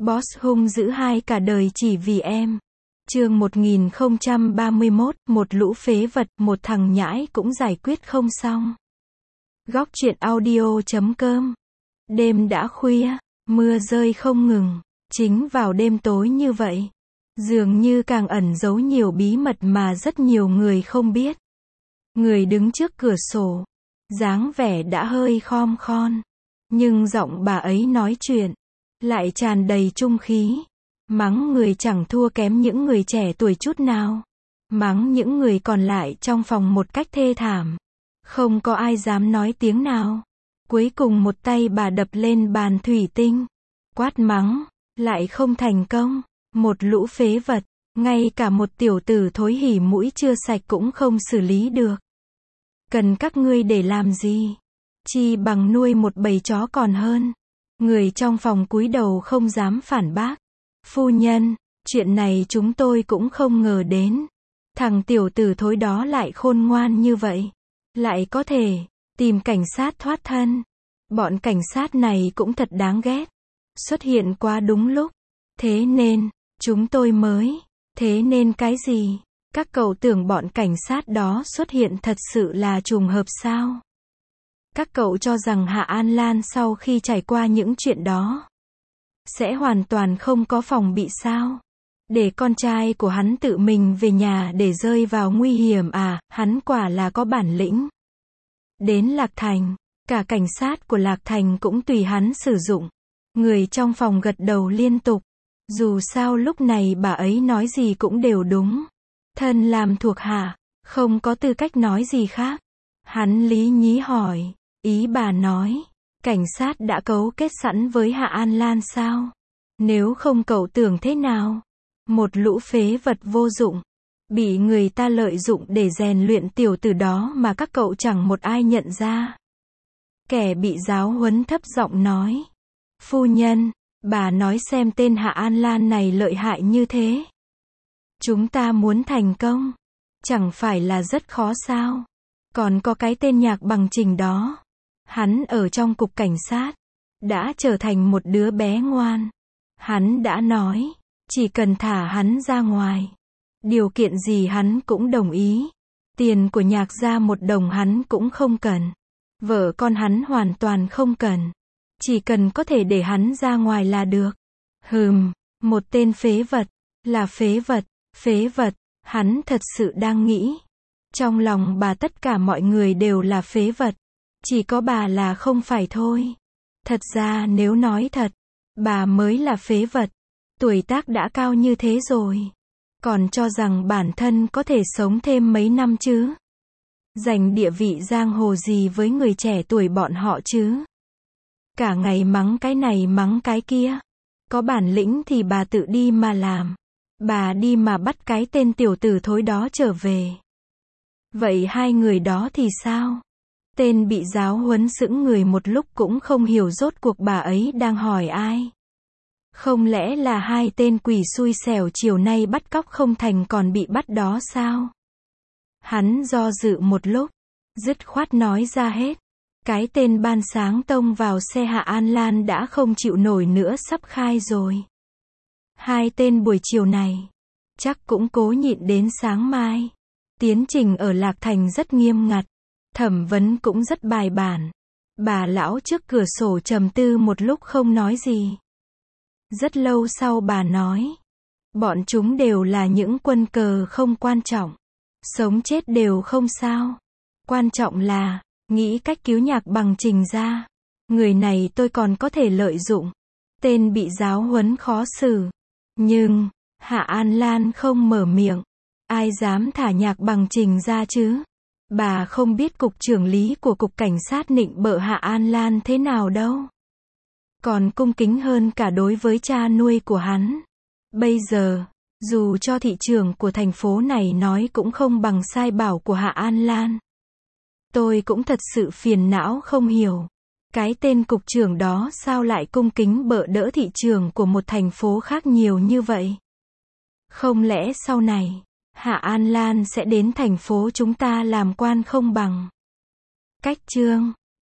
Boss hung dữ hai cả đời chỉ vì em. Chương 1031, một lũ phế vật, một thằng nhãi cũng giải quyết không xong. Góc truyện audio.com. Đêm đã khuya, mưa rơi không ngừng. Chính vào đêm tối như vậy, dường như càng ẩn giấu nhiều bí mật mà rất nhiều người không biết. Người đứng trước cửa sổ, dáng vẻ đã hơi khom khom, nhưng giọng bà ấy nói chuyện lại tràn đầy trung khí. Mắng người chẳng thua kém những người trẻ tuổi chút nào. Mắng những người còn lại trong phòng một cách thê thảm. Không có ai dám nói tiếng nào. Cuối cùng một tay bà đập lên bàn thủy tinh. Quát mắng, lại không thành công. Một lũ phế vật, ngay cả một tiểu tử thối hỉ mũi chưa sạch cũng không xử lý được. Cần các ngươi để làm gì? Chi bằng nuôi một bầy chó còn hơn. Người trong phòng cúi đầu không dám phản bác. Phu nhân, chuyện này chúng tôi cũng không ngờ đến. Thằng tiểu tử thối đó lại khôn ngoan như vậy. Lại có thể tìm cảnh sát thoát thân. Bọn cảnh sát này cũng thật đáng ghét. Xuất hiện quá đúng lúc. Thế nên, chúng tôi mới. Thế nên cái gì? Các cậu tưởng bọn cảnh sát đó xuất hiện thật sự là trùng hợp sao? Các cậu cho rằng Hạ An Lan sau khi trải qua những chuyện đó sẽ hoàn toàn không có phòng bị sao? Để con trai của hắn tự mình về nhà để rơi vào nguy hiểm à? Hắn quả là có bản lĩnh. Đến Lạc Thành, cả cảnh sát của Lạc Thành cũng tùy hắn sử dụng. Người trong phòng gật đầu liên tục. Dù sao lúc này bà ấy nói gì cũng đều đúng. Thân làm thuộc hạ, không có tư cách nói gì khác. Hắn lý nhí hỏi, ý bà nói, cảnh sát đã cấu kết sẵn với Hạ An Lan sao? Nếu không cậu tưởng thế nào? Một lũ phế vật vô dụng, bị người ta lợi dụng để rèn luyện tiểu tử đó mà các cậu chẳng một ai nhận ra. Kẻ bị giáo huấn thấp giọng nói, phu nhân, bà nói xem tên Hạ An Lan này lợi hại như thế. Chúng ta muốn thành công, chẳng phải là rất khó sao? Còn có cái tên Nhạc Bằng Trình đó. Hắn ở trong cục cảnh sát, đã trở thành một đứa bé ngoan. Hắn đã nói, chỉ cần thả hắn ra ngoài, điều kiện gì hắn cũng đồng ý. Tiền của Nhạc gia 1 đồng hắn cũng không cần. Vợ con hắn hoàn toàn không cần. Chỉ cần có thể để hắn ra ngoài là được. Một tên phế vật, là phế vật, hắn thật sự đang nghĩ. Trong lòng bà tất cả mọi người đều là phế vật. Chỉ có bà là không phải thôi. Thật ra nếu nói thật, bà mới là phế vật. Tuổi tác đã cao như thế rồi. Còn cho rằng bản thân có thể sống thêm mấy năm chứ. Giành địa vị giang hồ gì với người trẻ tuổi bọn họ chứ. Cả ngày mắng cái này mắng cái kia. Có bản lĩnh thì bà tự đi mà làm. Bà đi mà bắt cái tên tiểu tử thối đó trở về. Vậy hai người đó thì sao? Tên bị giáo huấn sững người một lúc cũng không hiểu rốt cuộc bà ấy đang hỏi ai. Không lẽ là hai tên quỷ xui xẻo chiều nay bắt cóc không thành còn bị bắt đó sao? Hắn do dự một lúc, dứt khoát nói ra hết. Cái tên ban sáng tông vào xe Hạ An Lan đã không chịu nổi nữa sắp khai rồi. Hai tên buổi chiều này, chắc cũng cố nhịn đến sáng mai. Tiến trình ở Lạc Thành rất nghiêm ngặt. Thẩm vấn cũng rất bài bản. Bà lão trước cửa sổ trầm tư một lúc không nói gì. Rất lâu sau bà nói. Bọn chúng đều là những quân cờ không quan trọng. Sống chết đều không sao. Quan trọng là, nghĩ cách cứu Nhạc Bằng Trình ra. Người này tôi còn có thể lợi dụng. Tên bị giáo huấn khó xử. Nhưng, Hạ An Lan không mở miệng. Ai dám thả Nhạc Bằng Trình ra chứ? Bà không biết cục trưởng lý của cục cảnh sát nịnh bợ Hạ An Lan thế nào đâu. Còn cung kính hơn cả đối với cha nuôi của hắn. Bây giờ, dù cho thị trưởng của thành phố này nói cũng không bằng sai bảo của Hạ An Lan. Tôi cũng thật sự phiền não không hiểu. Cái tên cục trưởng đó sao lại cung kính bợ đỡ thị trưởng của một thành phố khác nhiều như vậy? Không lẽ sau này, Hạ An Lan sẽ đến thành phố chúng ta làm quan không bằng? Cách chương